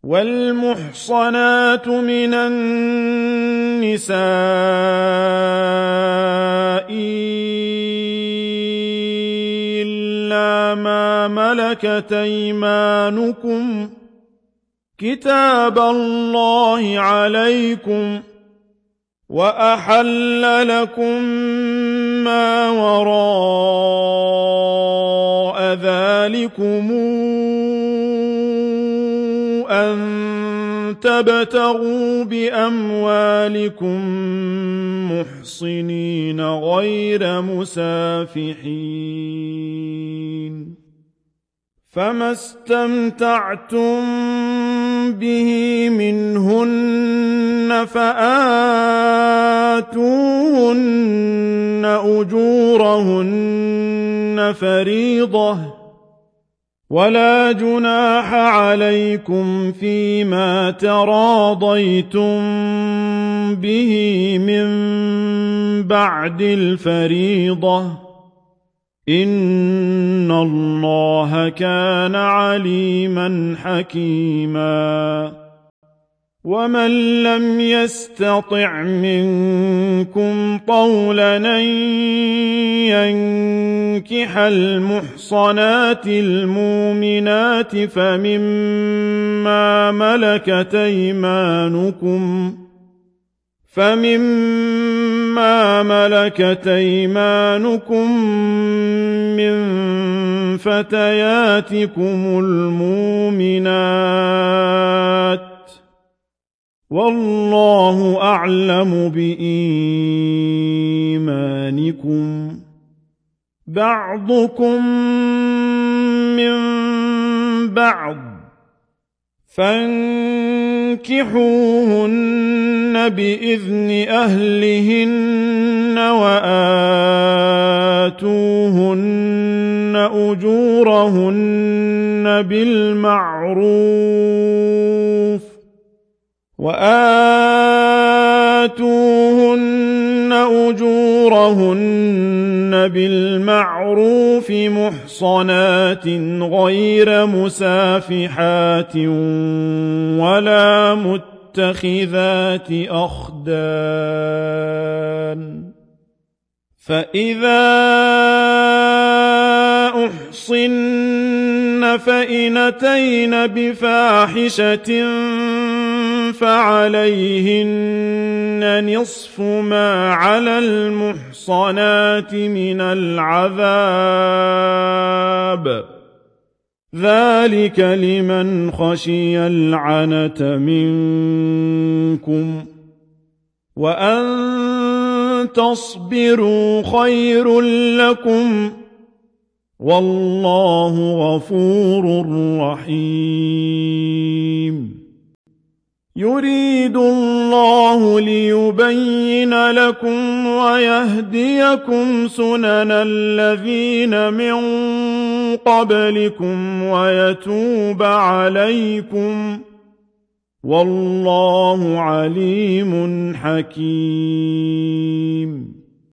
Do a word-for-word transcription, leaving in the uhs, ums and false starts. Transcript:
وَالْمُحْصَنَاتُ مِنَ النِّسَاءِ إِلَّا مَا مَلَكَتْ أَيْمَانُكُمْ ۖ كِتَابَ اللَّهِ عَلَيْكُمْ ۚ وَأَحَلَّ لَكُم مَّا وَرَاءَ ذَٰلِكُمْ أَن تَبْتَغُوا بِأَمْوَالِكُم مُّحْصِنِينَ غَيْرَ مُسَافِحِينَ ۚ فَمَا اسْتَمْتَعْتُم بِهِ مِنْهُنَّ فَآتُوهُنَّ أُجُورَهُنَّ فَرِيضَةً ۚ وَلَا جُنَاحَ عَلَيْكُمْ فِيمَا تَرَاضَيْتُم بِهِ مِن بَعْدِ الْفَرِيضَةِ ۚ إِنَّ اللَّهَ كَانَ عَلِيمًا حَكِيمًا. وَمَن لَّمْ يَسْتَطِعْ مِنكُمْ طَوْلًا أَن يَنكِحَ الْمُحْصَنَاتِ الْمُؤْمِنَاتِ فَمِمَّا مَلَكَتْ أَيْمَانُكُم فَمِمَّا مَلَكَتْ أَيْمَانُكُم مِّن فَتَيَاتِكُمُ الْمُؤْمِنَاتِ ۚ وَاللَّهُ أَعْلَمُ بِإِيمَانِكُم ۚ بَعْضُكُم مِّن بَعْضٍ ۚ فَانكِحُوهُنَّ بِإِذْنِ أَهْلِهِنَّ وَآتُوهُنَّ أُجُورَهُنَّ بِالْمَعْرُوفِ وَآتُوهُنَّ أُجُورَهُنَّ بِالْمَعْرُوفِ مُحْصَنَاتٍ غَيْرَ مُسَافِحَاتٍ وَلَا مُتَّخِذَاتِ أَخْدَانٍ ۚ فَإِذَا أُحْصِنَّ فَإِنْ أَتَيْنَ بِفَاحِشَةٍ فَعَلَيْهِنَّ نِصْفُ مَا عَلَى الْمُحْصَنَاتِ مِنَ الْعَذَابِ ۚ ذَٰلِكَ لِمَنْ خَشِيَ الْعَنَتَ مِنكُمْ ۚ وَأَن تَصْبِرُوا خَيْرٌ لَّكُمْ ۗ وَاللَّهُ غَفُورٌ رَّحِيمٌ. يُرِيدُ اللَّهُ لِيُبَيِّنَ لَكُمْ وَيَهْدِيَكُمْ سُنَنَ الَّذِينَ مِن قَبْلِكُمْ وَيَتُوبَ عَلَيْكُمْ ۗ وَاللَّهُ عَلِيمٌ حَكِيمٌ.